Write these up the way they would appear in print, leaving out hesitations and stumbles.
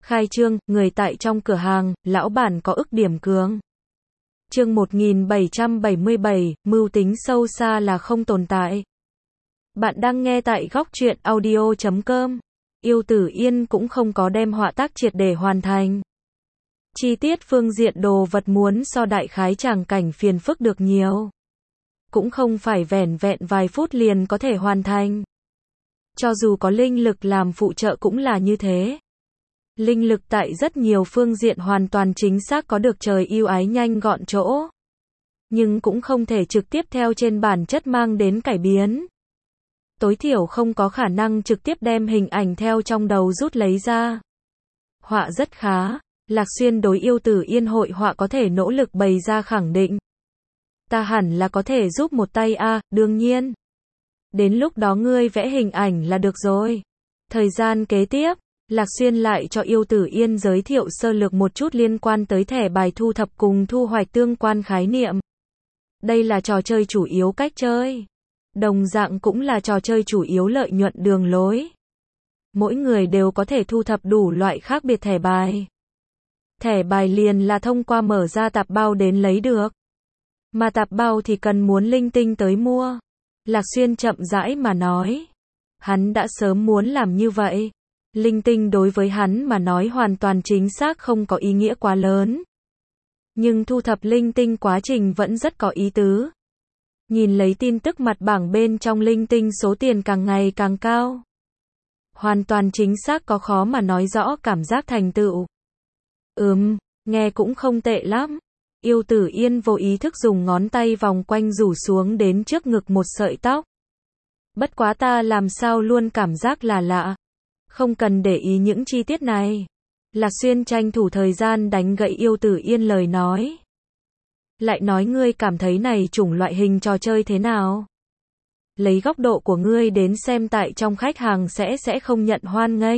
Khai trương, người tại trong cửa hàng, lão bản có ức điểm cường. Chương 1777, mưu tính sâu xa là không tồn tại. Bạn đang nghe tại góc truyện audio.com. Yêu Tử Yên cũng không có đem họa tác triệt để hoàn thành. Chi tiết phương diện đồ vật muốn so đại khái tràng cảnh phiền phức được nhiều. Cũng không phải vẻn vẹn vài phút liền có thể hoàn thành. Cho dù có linh lực làm phụ trợ cũng là như thế. Linh lực tại rất nhiều phương diện hoàn toàn chính xác có được trời ưu ái nhanh gọn chỗ. Nhưng cũng không thể trực tiếp theo trên bản chất mang đến cải biến. Tối thiểu không có khả năng trực tiếp đem hình ảnh theo trong đầu rút lấy ra. Họa rất khá. Lạc Xuyên đối Yêu Tử Yên hội họa có thể nỗ lực bày ra khẳng định. Ta hẳn là có thể giúp một tay a, đương nhiên. Đến lúc đó ngươi vẽ hình ảnh là được rồi. Thời gian kế tiếp, Lạc Xuyên lại cho Yêu Tử Yên giới thiệu sơ lược một chút liên quan tới thẻ bài thu thập cùng thu hoạch tương quan khái niệm. Đây là trò chơi chủ yếu cách chơi. Đồng dạng cũng là trò chơi chủ yếu lợi nhuận đường lối. Mỗi người đều có thể thu thập đủ loại khác biệt thẻ bài. Thẻ bài liền là thông qua mở ra tạp bao đến lấy được. Mà tạp bao thì cần muốn linh tinh tới mua. Lạc Xuyên chậm rãi mà nói. Hắn đã sớm muốn làm như vậy. Linh tinh đối với hắn mà nói hoàn toàn chính xác không có ý nghĩa quá lớn. Nhưng thu thập linh tinh quá trình vẫn rất có ý tứ. Nhìn lấy tin tức mặt bảng bên trong linh tinh số tiền càng ngày càng cao. Hoàn toàn chính xác có khó mà nói rõ cảm giác thành tựu. Nghe cũng không tệ lắm. Yêu Tử Yên vô ý thức dùng ngón tay vòng quanh rủ xuống đến trước ngực một sợi tóc. Bất quá ta làm sao luôn cảm giác là lạ. Không cần để ý những chi tiết này. Lạc Xuyên tranh thủ thời gian đánh gậy Yêu Tử Yên lời nói. Lại nói ngươi cảm thấy này chủng loại hình trò chơi thế nào? Lấy góc độ của ngươi đến xem tại trong khách hàng sẽ không nhận hoan nghênh.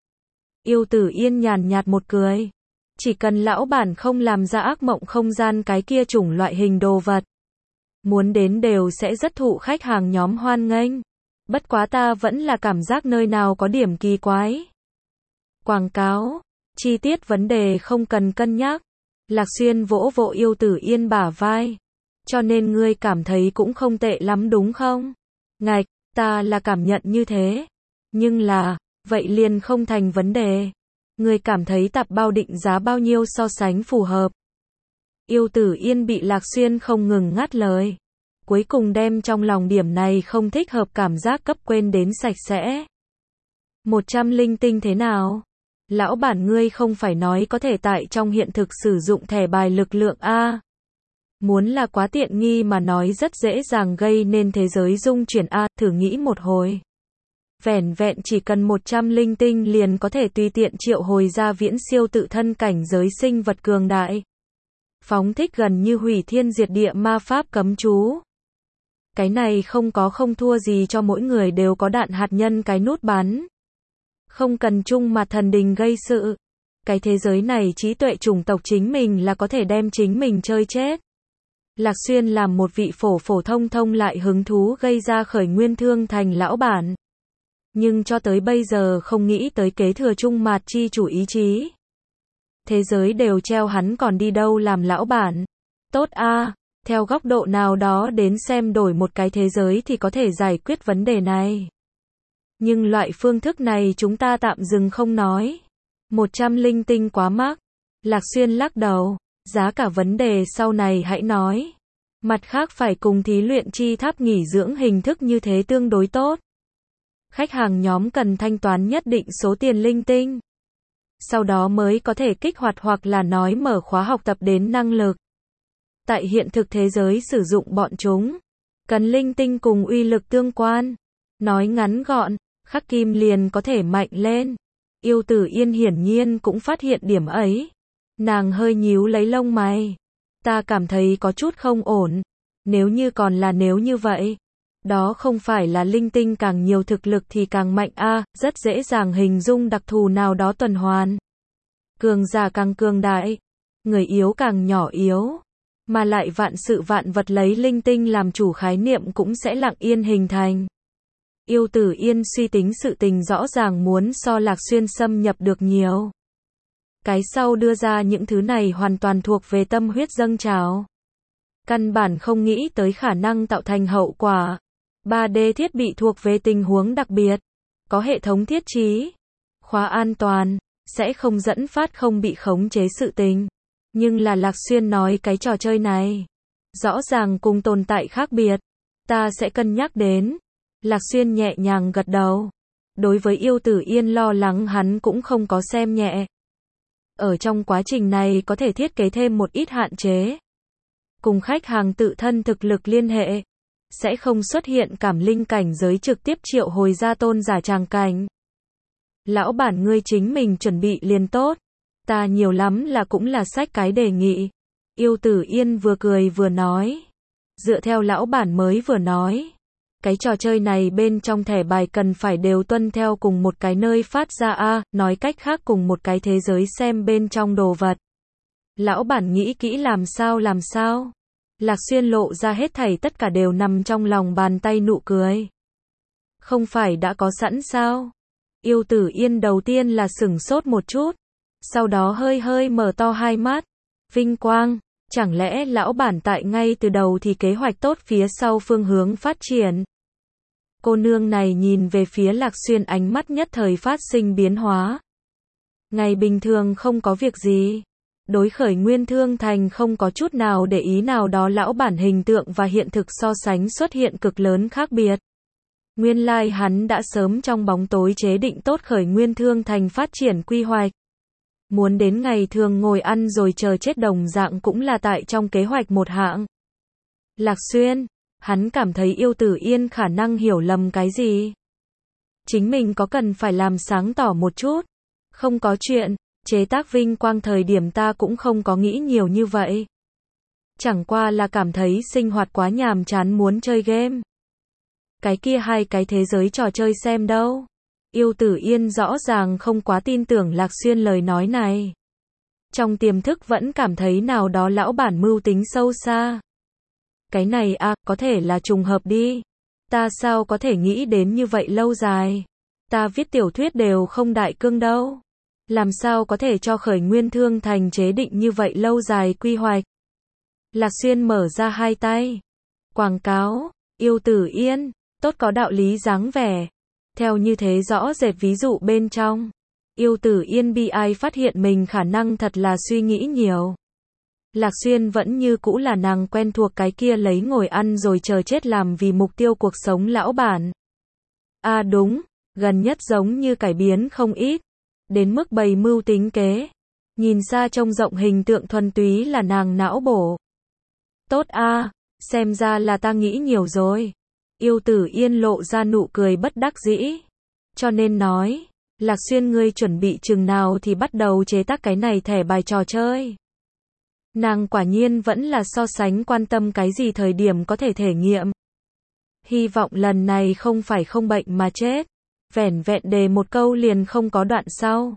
Yêu Tử Yên nhàn nhạt một cười. Chỉ cần lão bản không làm ra ác mộng không gian cái kia chủng loại hình đồ vật. Muốn đến đều sẽ rất thụ khách hàng nhóm hoan nghênh. Bất quá ta vẫn là cảm giác nơi nào có điểm kỳ quái. Quảng cáo, chi tiết vấn đề không cần cân nhắc. Lạc Xuyên vỗ vỗ Yêu Tử Yên bả vai. Cho nên ngươi cảm thấy cũng không tệ lắm đúng không? Ngạch, ta là cảm nhận như thế. Nhưng là, vậy liền không thành vấn đề. Ngươi cảm thấy tạp bao định giá bao nhiêu so sánh phù hợp? Yêu Tử Yên bị Lạc Xuyên không ngừng ngắt lời. Cuối cùng đem trong lòng điểm này không thích hợp cảm giác cấp quên đến sạch sẽ. 100 linh tinh thế nào? Lão bản ngươi không phải nói có thể tại trong hiện thực sử dụng thẻ bài lực lượng a? Muốn là quá tiện nghi mà nói rất dễ dàng gây nên thế giới dung chuyển a, thử nghĩ một hồi. Vẻn vẹn chỉ cần 100 linh tinh liền có thể tùy tiện triệu hồi ra viễn siêu tự thân cảnh giới sinh vật cường đại. Phóng thích gần như hủy thiên diệt địa ma pháp cấm chú. Cái này không thua gì cho mỗi người đều có đạn hạt nhân cái nút bắn. Không cần chung mặt thần đình gây sự. Cái thế giới này trí tuệ chủng tộc chính mình là có thể đem chính mình chơi chết. Lạc Xuyên làm một vị phổ thông lại hứng thú gây ra khởi nguyên thương thành lão bản. Nhưng cho tới bây giờ không nghĩ tới kế thừa chung mạt chi chủ ý chí. Thế giới đều treo hắn còn đi đâu làm lão bản. Tốt a, theo góc độ nào đó đến xem đổi một cái thế giới thì có thể giải quyết vấn đề này. Nhưng loại phương thức này chúng ta tạm dừng không nói. 100 linh tinh quá mắc. Lạc Xuyên lắc đầu. Giá cả vấn đề sau này hãy nói. Mặt khác phải cùng thí luyện chi tháp nghỉ dưỡng hình thức như thế tương đối tốt. Khách hàng nhóm cần thanh toán nhất định số tiền linh tinh. Sau đó mới có thể kích hoạt hoặc là nói mở khóa học tập đến năng lực. Tại hiện thực thế giới sử dụng bọn chúng. Cần linh tinh cùng uy lực tương quan. Nói ngắn gọn, khắc kim liền có thể mạnh lên. Yêu Tử Yên hiển nhiên cũng phát hiện điểm ấy. Nàng hơi nhíu lấy lông mày. Ta cảm thấy có chút không ổn. Nếu như còn là nếu như vậy. Đó không phải là linh tinh càng nhiều thực lực thì càng mạnh a, rất dễ dàng hình dung đặc thù nào đó tuần hoàn. Cường giả càng cường đại. Người yếu càng nhỏ yếu. Mà lại vạn sự vạn vật lấy linh tinh làm chủ khái niệm cũng sẽ lặng yên hình thành. Yêu Tử Yên suy tính sự tình rõ ràng muốn so Lạc Xuyên xâm nhập được nhiều. Cái sau đưa ra những thứ này hoàn toàn thuộc về tâm huyết dâng trào. Căn bản không nghĩ tới khả năng tạo thành hậu quả. 3D thiết bị thuộc về tình huống đặc biệt. Có hệ thống thiết trí, khóa an toàn, sẽ không dẫn phát không bị khống chế sự tình. Nhưng là Lạc Xuyên nói cái trò chơi này rõ ràng cùng tồn tại khác biệt. Ta sẽ cân nhắc đến. Lạc Xuyên nhẹ nhàng gật đầu. Đối với Yêu Tử Yên lo lắng hắn cũng không có xem nhẹ. Ở trong quá trình này có thể thiết kế thêm một ít hạn chế. Cùng khách hàng tự thân thực lực liên hệ. Sẽ không xuất hiện cảm linh cảnh giới trực tiếp triệu hồi ra tôn giả tràng cảnh. Lão bản ngươi chính mình chuẩn bị liền tốt. Ta nhiều lắm là cũng là sách cái đề nghị. Yêu Tử Yên vừa cười vừa nói. Dựa theo lão bản mới vừa nói. Cái trò chơi này bên trong thẻ bài cần phải đều tuân theo cùng một cái nơi phát ra nói cách khác cùng một cái thế giới xem bên trong đồ vật. Lão bản nghĩ kỹ làm sao? Lạc Xuyên lộ ra hết thảy tất cả đều nằm trong lòng bàn tay nụ cười. Không phải đã có sẵn sao? Yêu Tử Yên đầu tiên là sửng sốt một chút. Sau đó hơi mở to hai mắt. Vinh quang, chẳng lẽ lão bản tại ngay từ đầu thì kế hoạch tốt phía sau phương hướng phát triển? Cô nương này nhìn về phía Lạc Xuyên ánh mắt nhất thời phát sinh biến hóa. Ngày bình thường không có việc gì. Đối Khởi Nguyên Thương Thành không có chút nào để ý nào đó lão bản hình tượng và hiện thực so sánh xuất hiện cực lớn khác biệt. Nguyên lai hắn đã sớm trong bóng tối chế định tốt Khởi Nguyên Thương Thành phát triển quy hoạch. Muốn đến ngày thường ngồi ăn rồi chờ chết đồng dạng cũng là tại trong kế hoạch một hạng. Lạc Xuyên, hắn cảm thấy Yêu Tử Yên khả năng hiểu lầm cái gì. Chính mình có cần phải làm sáng tỏ một chút. Không có chuyện, chế tác Vinh Quang thời điểm ta cũng không có nghĩ nhiều như vậy. Chẳng qua là cảm thấy sinh hoạt quá nhàm chán muốn chơi game. Cái kia hai cái thế giới trò chơi xem đâu. Yêu Tử Yên rõ ràng không quá tin tưởng Lạc Xuyên lời nói này. Trong tiềm thức vẫn cảm thấy nào đó lão bản mưu tính sâu xa. Cái này có thể là trùng hợp đi. Ta sao có thể nghĩ đến như vậy lâu dài. Ta viết tiểu thuyết đều không đại cương đâu. Làm sao có thể cho Khởi Nguyên Thương Thành chế định như vậy lâu dài quy hoạch. Lạc Xuyên mở ra hai tay. Quảng cáo, Yêu Tử Yên, tốt có đạo lý dáng vẻ. Theo như thế rõ rệt ví dụ bên trong. Yêu Tử Yên bi ai phát hiện mình khả năng thật là suy nghĩ nhiều. Lạc Xuyên vẫn như cũ là nàng quen thuộc cái kia lấy ngồi ăn rồi chờ chết làm vì mục tiêu cuộc sống lão bản. Đúng, gần nhất giống như cải biến không ít. Đến mức bày mưu tính kế. Nhìn xa trông rộng hình tượng thuần túy là nàng não bổ. Tốt xem ra là ta nghĩ nhiều rồi. Yêu Tử Yên lộ ra nụ cười bất đắc dĩ. Cho nên nói, Lạc Xuyên ngươi chuẩn bị chừng nào thì bắt đầu chế tác cái này thẻ bài trò chơi. Nàng quả nhiên vẫn là so sánh quan tâm cái gì thời điểm có thể thể nghiệm. Hy vọng lần này không phải không bệnh mà chết. Vẻn vẹn đề một câu liền không có đoạn sau.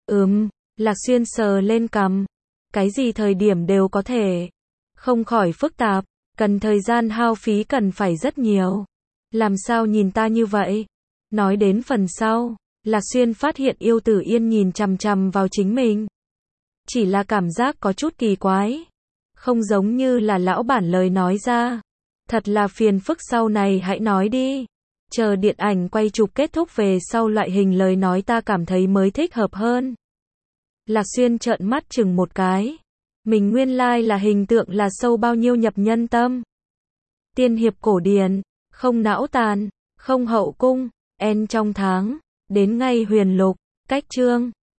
Lạc Xuyên sờ lên cằm. Cái gì thời điểm đều có thể. Không khỏi phức tạp, cần thời gian hao phí cần phải rất nhiều. Làm sao nhìn ta như vậy? Nói đến phần sau, Lạc Xuyên phát hiện Yêu Tử Yên nhìn chằm chằm vào chính mình. Chỉ là cảm giác có chút kỳ quái. Không giống như là lão bản lời nói ra. Thật là phiền phức sau này hãy nói đi. Chờ điện ảnh quay chụp kết thúc về sau loại hình lời nói ta cảm thấy mới thích hợp hơn. Lạc Xuyên trợn mắt chừng một cái. Mình nguyên lai là hình tượng là sâu bao nhiêu nhập nhân tâm. Tiên hiệp cổ điển, không não tàn, không hậu cung, trong tháng, đến ngay huyền lục, cách chương.